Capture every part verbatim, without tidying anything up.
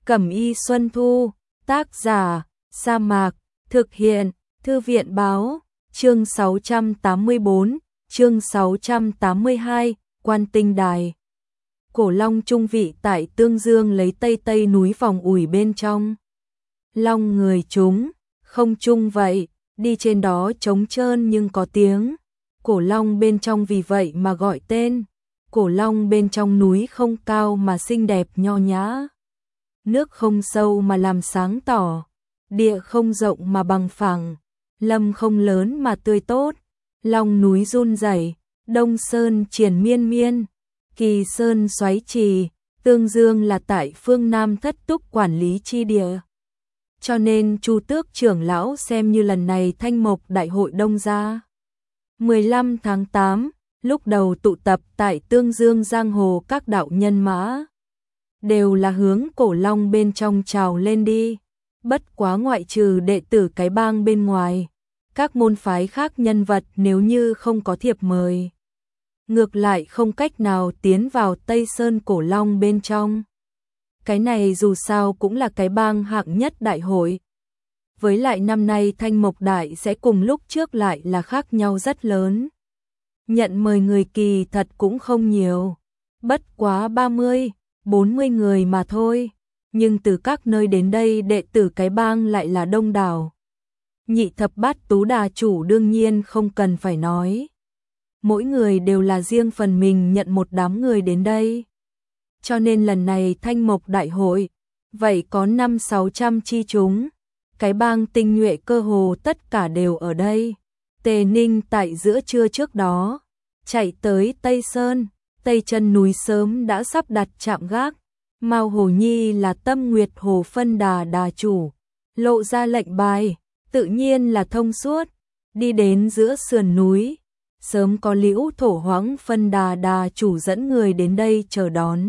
Cẩm y Xuân Thu, tác giả, Sa Mạc, thực hiện, Thư viện báo, chương sáu trăm tám mươi bốn, chương sáu trăm tám mươi hai, Quan Tinh Đài. Cổ long trung vị tại Tương Dương lấy tây tây núi vòng ủi bên trong. Long người chúng, không chung vậy, đi trên đó trống trơn nhưng có tiếng. Cổ long bên trong vì vậy mà gọi tên. Cổ long bên trong núi không cao mà xinh đẹp nho nhã. Nước không sâu mà làm sáng tỏ. Địa không rộng mà bằng phẳng. Lâm không lớn mà tươi tốt. Long núi run rẩy, Đông Sơn triền miên miên, Kỳ Sơn xoáy trì. Tương Dương là tại phương Nam thất túc quản lý chi địa. Cho nên Chu Tước trưởng lão xem như lần này Thanh Mộc Đại hội Đông gia. mười lăm tháng tám, lúc đầu tụ tập tại Tương Dương giang hồ các đạo nhân mã. Đều là hướng cổ long bên trong trào lên đi. Bất quá ngoại trừ đệ tử cái bang bên ngoài. Các môn phái khác nhân vật nếu như không có thiệp mời. Ngược lại không cách nào tiến vào Tây Sơn cổ long bên trong. Cái này dù sao cũng là cái bang hạng nhất đại hội. Với lại năm nay Thanh Mộc Đại sẽ cùng lúc trước lại là khác nhau rất lớn. Nhận mời người kỳ thật cũng không nhiều. Bất quá ba mươi, bốn mươi người mà thôi. Nhưng từ các nơi đến đây đệ tử cái bang lại là đông đảo. Nhị thập bát tú đà chủ đương nhiên không cần phải nói. Mỗi người đều là riêng phần mình nhận một đám người đến đây. Cho nên lần này Thanh Mộc Đại hội, vậy có năm sáu trăm chi chúng. Cái bang tinh nhuệ cơ hồ tất cả đều ở đây. Tề Ninh tại giữa trưa trước đó, chạy tới Tây Sơn, Tây chân núi sớm đã sắp đặt trạm gác. Mao Hồ Nhi là Tâm Nguyệt Hồ Phân Đà đà chủ, lộ ra lệnh bài, tự nhiên là thông suốt, đi đến giữa sườn núi. Sớm có Liễu Thổ Hoáng Phân Đà đà chủ dẫn người đến đây chờ đón.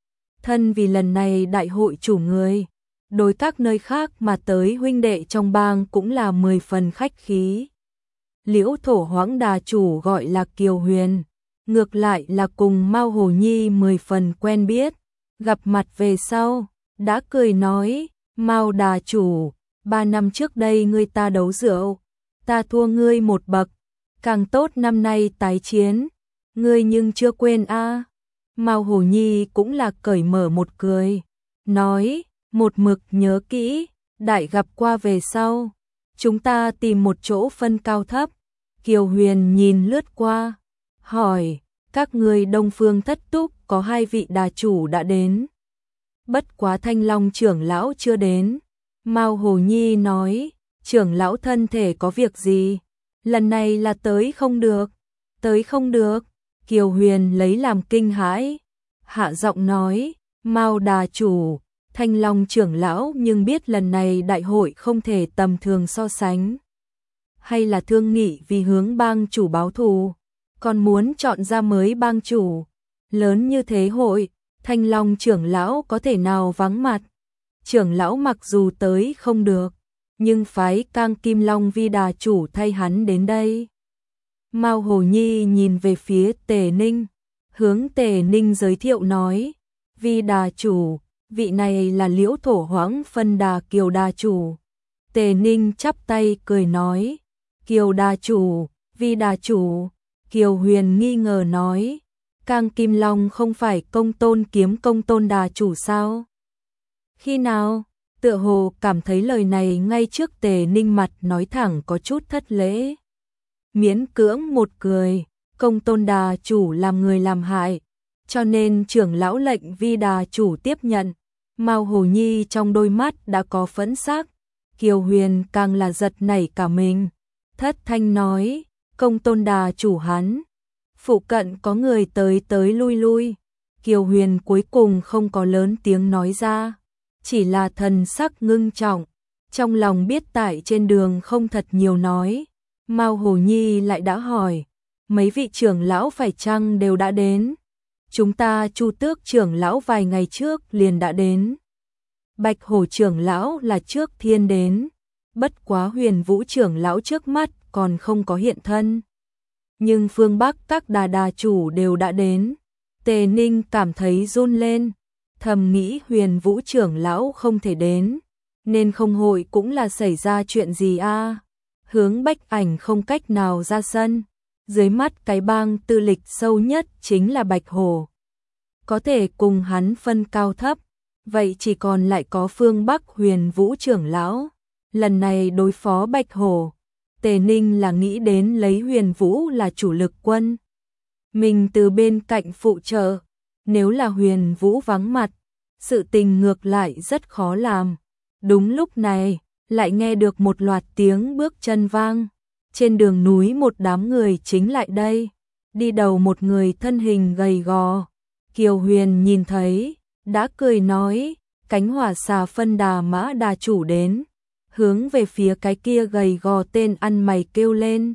Thân vì lần này đại hội chủ người, đối các nơi khác mà tới huynh đệ trong bang cũng là mười phần khách khí. Liễu Thổ Hoáng đà chủ gọi là Kiều Huyền, ngược lại là cùng Mao Hồ Nhi mười phần quen biết. Gặp mặt về sau, đã cười nói, Mao đà chủ, ba năm trước đây ngươi ta đấu rượu, ta thua ngươi một bậc, càng tốt năm nay tái chiến, ngươi nhưng chưa quên a. À. Mao Hồ Nhi cũng là cởi mở một cười, nói, một mực nhớ kỹ, đại gặp qua về sau, chúng ta tìm một chỗ phân cao thấp. Kiều Huyền nhìn lướt qua, hỏi, các người Đông Phương thất túc có hai vị đà chủ đã đến. Bất quá Thanh Long trưởng lão chưa đến. Mao Hồ Nhi nói, trưởng lão thân thể có việc gì? Lần này là tới không được. Tới không được. Kiều Huyền lấy làm kinh hãi. Hạ giọng nói, Mao đà chủ, Thanh Long trưởng lão nhưng biết lần này đại hội không thể tầm thường so sánh. Hay là thương nghị vì hướng bang chủ báo thù, còn muốn chọn ra mới bang chủ. Lớn như thế hội, Thanh Long trưởng lão có thể nào vắng mặt. Trưởng lão mặc dù tới không được, nhưng phái Cang Kim Long vi đà chủ thay hắn đến đây. Mao Hồ Nhi nhìn về phía Tề Ninh, hướng Tề Ninh giới thiệu nói, vi đà chủ, vị này là Liễu Thổ Hoáng Phân Đà Kiều đà chủ. Tề Ninh chắp tay cười nói, Kiều đà chủ, vi đà chủ. Kiều Huyền nghi ngờ nói, Cang Kim Long không phải Công Tôn Kiếm Công Tôn đà chủ sao? Khi nào? Tựa hồ cảm thấy lời này ngay trước Tề Ninh mặt nói thẳng có chút thất lễ. Miễn cưỡng một cười, Công Tôn đà chủ làm người làm hại, cho nên trưởng lão lệnh vi đà chủ tiếp nhận. Mao Hồ Nhi trong đôi mắt đã có phẫn sắc, Kiều Huyền càng là giật nảy cả mình. Thất thanh nói, Công Tôn đà chủ hắn. Phụ cận có người tới tới lui lui. Kiều Huyền cuối cùng không có lớn tiếng nói ra, chỉ là thần sắc ngưng trọng, trong lòng biết tại trên đường không thật nhiều nói. Mao Hồ Nhi lại đã hỏi, mấy vị trưởng lão phải chăng đều đã đến? Chúng ta Chu Tước trưởng lão vài ngày trước liền đã đến. Bạch Hổ trưởng lão là trước thiên đến, bất quá Huyền Vũ trưởng lão trước mắt còn không có hiện thân. Nhưng phương Bắc các đà đà chủ đều đã đến. Tề Ninh cảm thấy run lên. thầm nghĩ Huyền Vũ trưởng lão không thể đến, nên không hội cũng là xảy ra chuyện gì a. Hướng Bách Ảnh không cách nào ra sân, dưới mắt cái bang tư lịch sâu nhất chính là Bạch Hổ. Có thể cùng hắn phân cao thấp, vậy chỉ còn lại có phương Bắc Huyền Vũ trưởng lão. Lần này đối phó Bạch Hổ, Tề Ninh là nghĩ đến lấy Huyền Vũ là chủ lực quân. Mình từ bên cạnh phụ trợ, nếu là Huyền Vũ vắng mặt, sự tình ngược lại rất khó làm. Đúng lúc này, lại nghe được một loạt tiếng bước chân vang. Trên đường núi một đám người chính lại đây, đi đầu một người thân hình gầy gò. Kiều Huyền nhìn thấy, đã cười nói, Cánh Hỏa Xà phân đà Mã đà chủ đến, hướng về phía cái kia gầy gò tên ăn mày kêu lên.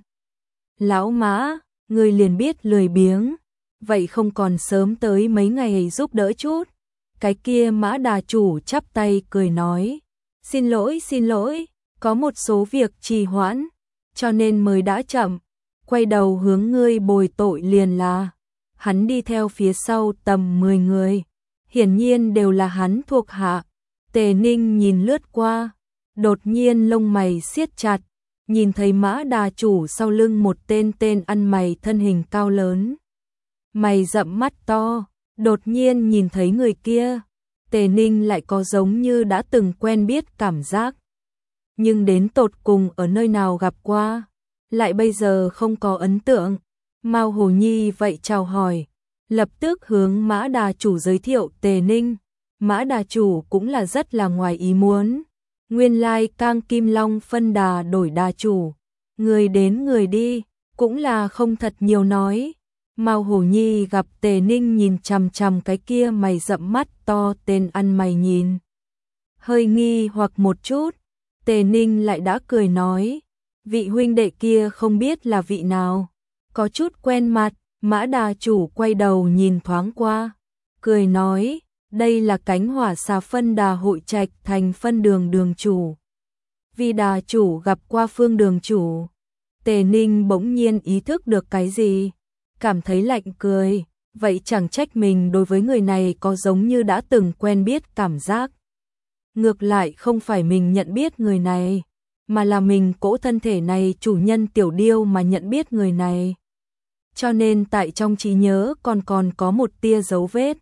Lão Mã, người liền biết lười biếng, vậy không còn sớm tới mấy ngày giúp đỡ chút. Cái kia Mã đà chủ chắp tay cười nói, xin lỗi xin lỗi, có một số việc trì hoãn, cho nên mới đã chậm, quay đầu hướng ngươi bồi tội liền là. Hắn đi theo phía sau tầm mười người, hiển nhiên đều là hắn thuộc hạ. Tề Ninh nhìn lướt qua, đột nhiên lông mày siết chặt, nhìn thấy Mã đà chủ sau lưng một tên tên ăn mày thân hình cao lớn. Mày rậm mắt to, đột nhiên nhìn thấy người kia, Tề Ninh lại có giống như đã từng quen biết cảm giác. Nhưng đến tột cùng ở nơi nào gặp qua, lại bây giờ không có ấn tượng. Mao Hồ Nhi vậy chào hỏi, lập tức hướng Mã đà chủ giới thiệu Tề Ninh. Mã đà chủ cũng là rất là ngoài ý muốn. Nguyên lai Cang Kim Long phân đà đổi đà chủ, người đến người đi, cũng là không thật nhiều nói. Mao Hổ Nhi gặp Tề Ninh nhìn chằm chằm cái kia mày rậm mắt to tên ăn mày nhìn. Hơi nghi hoặc một chút, Tề Ninh lại đã cười nói, vị huynh đệ kia không biết là vị nào, có chút quen mặt. Mã đà chủ quay đầu nhìn thoáng qua, cười nói, đây là Cánh Hỏa Xà phân đà hội trạch thành phân đường đường chủ. Vì đà chủ gặp qua Phương đường chủ. Tề Ninh bỗng nhiên ý thức được cái gì, cảm thấy lạnh cười, vậy chẳng trách mình đối với người này có giống như đã từng quen biết cảm giác. Ngược lại không phải mình nhận biết người này, mà là mình cỗ thân thể này chủ nhân Tiểu Điêu mà nhận biết người này. Cho nên tại trong trí nhớ còn còn có một tia dấu vết.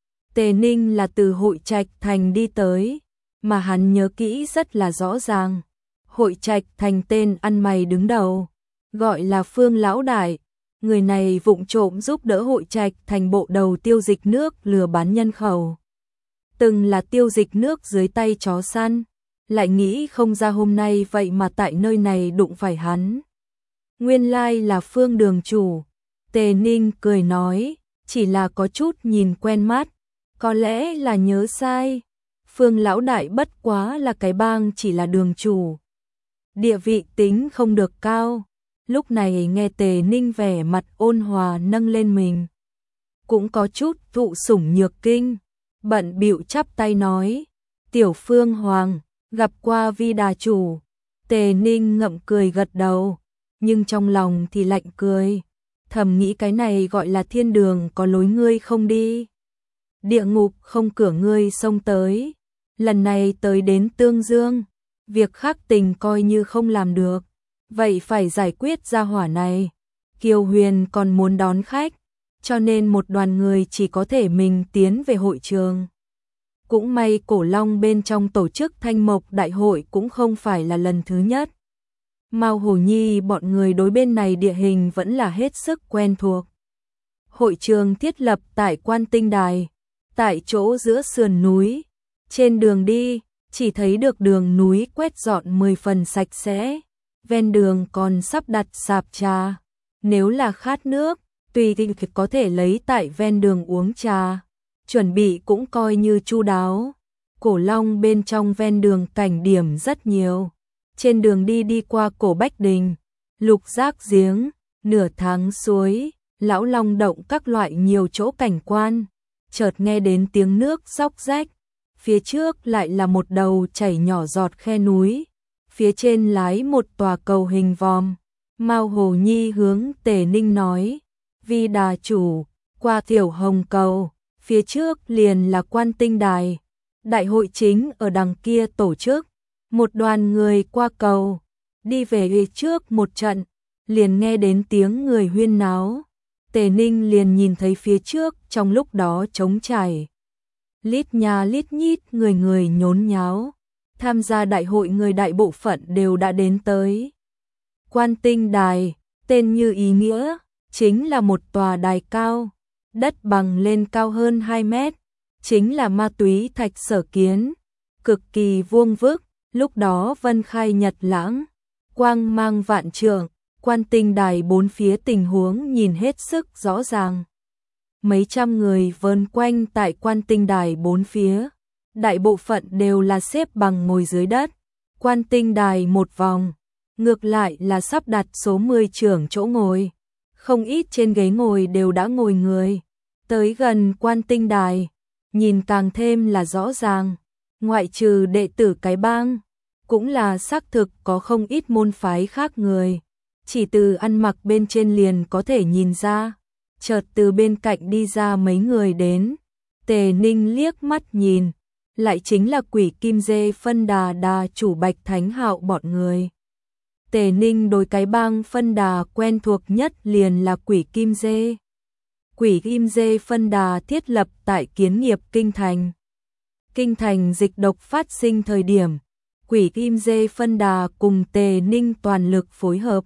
Tề Ninh là từ hội trạch thành đi tới, mà hắn nhớ kỹ rất là rõ ràng. Hội trạch thành tên ăn mày đứng đầu, gọi là Phương Lão Đại. Người này vụng trộm giúp đỡ hội trạch thành bộ đầu tiêu dịch nước lừa bán nhân khẩu. Từng là tiêu dịch nước dưới tay chó săn, lại nghĩ không ra hôm nay vậy mà tại nơi này đụng phải hắn. Nguyên lai là Phương đường chủ. Tề Ninh cười nói, chỉ là có chút nhìn quen mắt, có lẽ là nhớ sai. Phương Lão Đại bất quá là cái bang chỉ là đường chủ, địa vị tính không được cao. Lúc này nghe Tề Ninh vẻ mặt ôn hòa nâng lên mình, cũng có chút thụ sủng nhược kinh, bận bịu chắp tay nói, Tiểu Phương Hoàng, gặp qua Vi đà chủ. Tề Ninh ngậm cười gật đầu, nhưng trong lòng thì lạnh cười, thầm nghĩ cái này gọi là thiên đường có lối ngươi không đi, địa ngục không cửa ngươi xông tới. Lần này tới đến Tương Dương, việc khác tình coi như không làm được, vậy phải giải quyết gia hỏa này. Kiều Huyền còn muốn đón khách, cho nên một đoàn người chỉ có thể mình tiến về hội trường. Cũng may Cổ Long bên trong tổ chức Thanh Mộc Đại hội cũng không phải là lần thứ nhất. Mao Hổ Nhi bọn người đối bên này địa hình vẫn là hết sức quen thuộc. Hội trường thiết lập tại Quan Tinh Đài, tại chỗ giữa sườn núi. Trên đường đi, chỉ thấy được đường núi quét dọn mười phần sạch sẽ. Ven đường còn sắp đặt sạp trà. Nếu là khát nước, tùy thì có thể lấy tại ven đường uống trà. Chuẩn bị cũng coi như chu đáo. Cổ Long bên trong ven đường cảnh điểm rất nhiều. Trên đường đi đi qua Cổ Bách Đình, Lục Giác Giếng, Nửa Tháng Suối, Lão Long Động các loại nhiều chỗ cảnh quan. Chợt nghe đến tiếng nước róc rách, phía trước lại là một đầu chảy nhỏ giọt khe núi, phía trên lái một tòa cầu hình vòm. Mao Hồ Nhi hướng Tề Ninh nói, Vi đà chủ, qua Tiểu Hồng cầu, phía trước liền là Quan Tinh Đài, đại hội chính ở đằng kia tổ chức, một đoàn người qua cầu, đi về phía trước một trận, liền nghe đến tiếng người huyên náo. Tề Ninh liền nhìn thấy phía trước trong lúc đó trống trải. Lít nha lít nhít người người nhốn nháo, tham gia đại hội người đại bộ phận đều đã đến tới. Quan Tinh Đài, tên như ý nghĩa, chính là một tòa đài cao, đất bằng lên cao hơn hai mét, chính là ma túy thạch sở kiến, cực kỳ vuông vức, lúc đó vân khai nhật lãng, quang mang vạn trượng. Quan Tinh Đài bốn phía tình huống nhìn hết sức rõ ràng. Mấy trăm người vờn quanh tại Quan Tinh Đài bốn phía, đại bộ phận đều là xếp bằng ngồi dưới đất. Quan Tinh Đài một vòng, ngược lại là sắp đặt số mười trưởng chỗ ngồi, không ít trên ghế ngồi đều đã ngồi người. Tới gần Quan Tinh Đài, nhìn càng thêm là rõ ràng, ngoại trừ đệ tử cái bang, cũng là xác thực có không ít môn phái khác người. Chỉ từ ăn mặc bên trên liền có thể nhìn ra, chợt từ bên cạnh đi ra mấy người đến. Tề Ninh liếc mắt nhìn, lại chính là Quỷ Kim Dê phân đà đà chủ Bạch Thánh Hạo bọn người. Tề Ninh đối cái bang phân đà quen thuộc nhất liền là Quỷ Kim Dê. Quỷ Kim Dê phân đà thiết lập tại Kiến Nghiệp Kinh Thành. Kinh Thành dịch độc phát sinh thời điểm, Quỷ Kim Dê phân đà cùng Tề Ninh toàn lực phối hợp.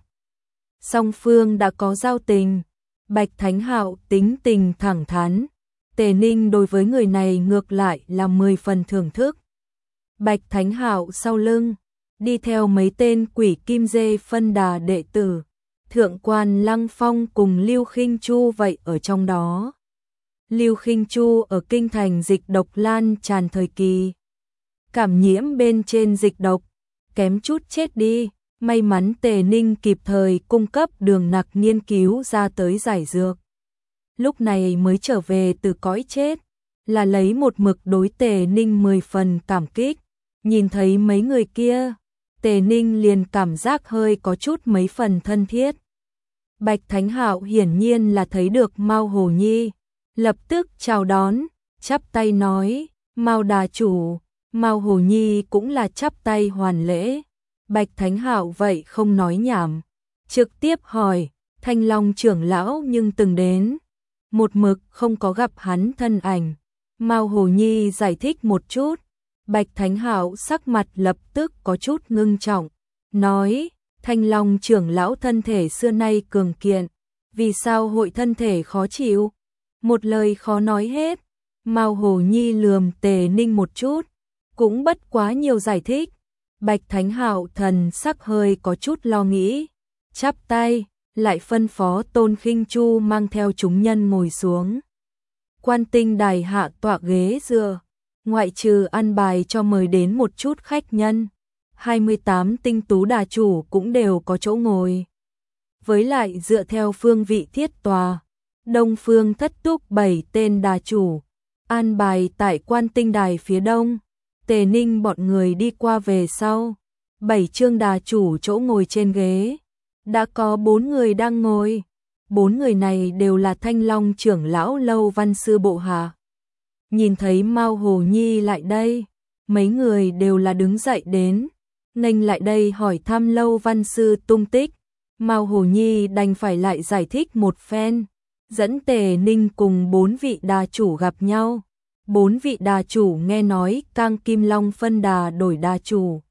Song phương đã có giao tình, Bạch Thánh Hạo tính tình thẳng thắn, Tề Ninh đối với người này ngược lại là mười phần thưởng thức. Bạch Thánh Hạo sau lưng, đi theo mấy tên Quỷ Kim Dê phân đà đệ tử, Thượng quan Lăng Phong cùng Lưu Khinh Chu vậy ở trong đó. Lưu Khinh Chu ở Kinh Thành dịch độc lan tràn thời kỳ, cảm nhiễm bên trên dịch độc, kém chút chết đi. May mắn Tề Ninh kịp thời cung cấp đường nặc nghiên cứu ra tới giải dược. Lúc này mới trở về từ cõi chết, là lấy một mực đối Tề Ninh mười phần cảm kích. Nhìn thấy mấy người kia, Tề Ninh liền cảm giác hơi có chút mấy phần thân thiết. Bạch Thánh Hạo hiển nhiên là thấy được Mao Hồ Nhi, lập tức chào đón, chắp tay nói, Mao đà chủ. Mao Hồ Nhi cũng là chắp tay hoàn lễ. Bạch Thánh Hạo vậy không nói nhảm, trực tiếp hỏi, Thanh Long trưởng lão nhưng từng đến, một mực không có gặp hắn thân ảnh. Mao Hồ Nhi giải thích một chút, Bạch Thánh Hạo sắc mặt lập tức có chút ngưng trọng, nói, Thanh Long trưởng lão thân thể xưa nay cường kiện, vì sao hội thân thể khó chịu? Một lời khó nói hết. Mao Hồ Nhi lườm Tề Ninh một chút, cũng bất quá nhiều giải thích. Bạch Thánh Hạo thần sắc hơi có chút lo nghĩ, chắp tay, lại phân phó Tôn Khinh Chu mang theo chúng nhân ngồi xuống. Quan Tinh Đài hạ tọa ghế dựa, ngoại trừ ăn bài cho mời đến một chút khách nhân, hai mươi tám tinh tú đà chủ cũng đều có chỗ ngồi. Với lại dựa theo phương vị thiết tòa, Đông Phương Thất Túc bảy tên đà chủ, an bài tại Quan Tinh Đài phía đông. Tề Ninh bọn người đi qua về sau, bảy chương đà chủ chỗ ngồi trên ghế, đã có bốn người đang ngồi. Bốn người này đều là Thanh Long trưởng lão Lâu Văn Sư bộ hạ. Nhìn thấy Mao Hồ Nhi lại đây, mấy người đều là đứng dậy đến, nghênh lại đây hỏi thăm Lâu Văn Sư tung tích. Mao Hồ Nhi đành phải lại giải thích một phen, dẫn Tề Ninh cùng bốn vị đà chủ gặp nhau. Bốn vị đà chủ nghe nói Cang Kim Long phân đà đổi đà chủ,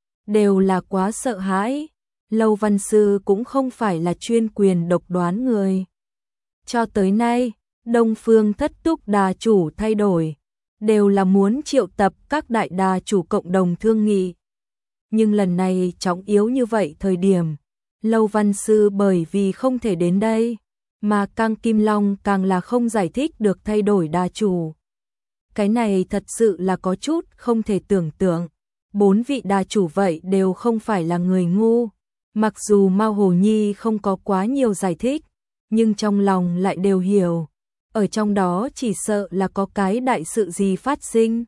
đều là quá sợ hãi. Lâu Văn Sư cũng không phải là chuyên quyền độc đoán người. Cho tới nay, Đông Phương Thất Túc đà chủ thay đổi, đều là muốn triệu tập các đại đà chủ cộng đồng thương nghị. Nhưng lần này trọng yếu như vậy thời điểm, Lâu Văn Sư bởi vì không thể đến đây, mà Cang Kim Long càng là không giải thích được thay đổi đà chủ. Cái này thật sự là có chút không thể tưởng tượng. Bốn vị đà chủ vậy đều không phải là người ngu. Mặc dù Mao Hồ Nhi không có quá nhiều giải thích, nhưng trong lòng lại đều hiểu. Ở trong đó chỉ sợ là có cái đại sự gì phát sinh.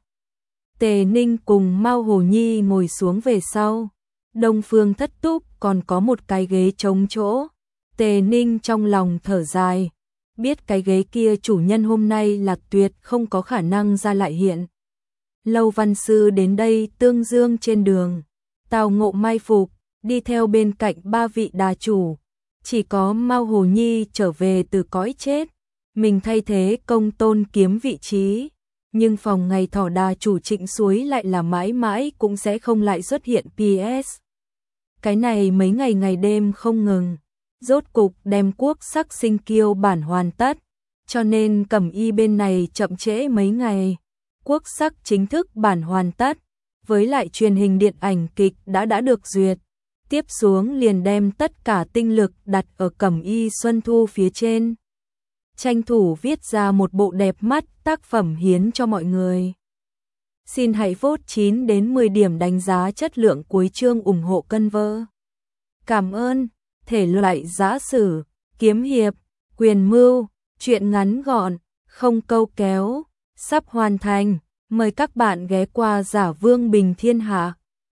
Tề Ninh cùng Mao Hồ Nhi ngồi xuống về sau. Đông Phương Thất Túc còn có một cái ghế trống chỗ. Tề Ninh trong lòng thở dài. biết cái ghế kia chủ nhân hôm nay là tuyệt không có khả năng ra lại hiện. Lâu Văn Sư đến đây tương dương trên đường, tào ngộ mai phục, đi theo bên cạnh ba vị đà chủ. Chỉ có Mao Hồ Nhi trở về từ cõi chết, mình thay thế Công Tôn kiếm vị trí. Nhưng phòng ngày thỏ đà chủ Trịnh Suối lại là mãi mãi cũng sẽ không lại xuất hiện pê ét. Cái này mấy ngày ngày đêm không ngừng, rốt cục đem quốc sắc sinh kiêu bản hoàn tất, cho nên Cẩm Y bên này chậm trễ mấy ngày. Quốc sắc chính thức bản hoàn tất, với lại truyền hình điện ảnh kịch đã đã được duyệt. Tiếp xuống liền đem tất cả tinh lực đặt ở Cẩm Y Xuân Thu phía trên. Tranh thủ viết ra một bộ đẹp mắt tác phẩm hiến cho mọi người. Xin hãy vote chín đến mười điểm đánh giá chất lượng cuối chương ủng hộ cân vơ. Cảm ơn. Thể loại giã sử, kiếm hiệp, quyền mưu, truyện ngắn gọn, không câu kéo, sắp hoàn thành. Mời các bạn ghé qua Giả Vương Bình Thiên Hạ.